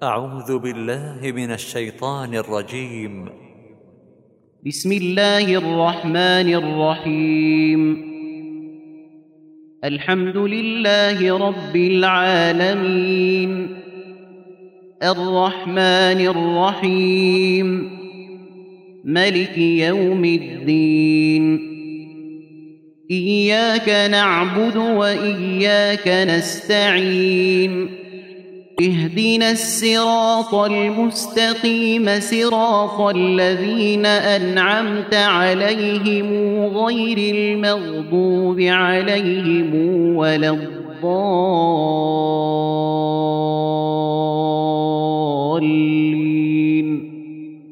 أعوذ بالله من الشيطان الرجيم. بسم الله الرحمن الرحيم. الحمد لله رب العالمين، الرحمن الرحيم، ملك يوم الدين. إياك نعبد وإياك نستعين، اهدنا الصراط المستقيم صراط الذين أنعمت عليهم غير المغضوب عليهم ولا الضالين.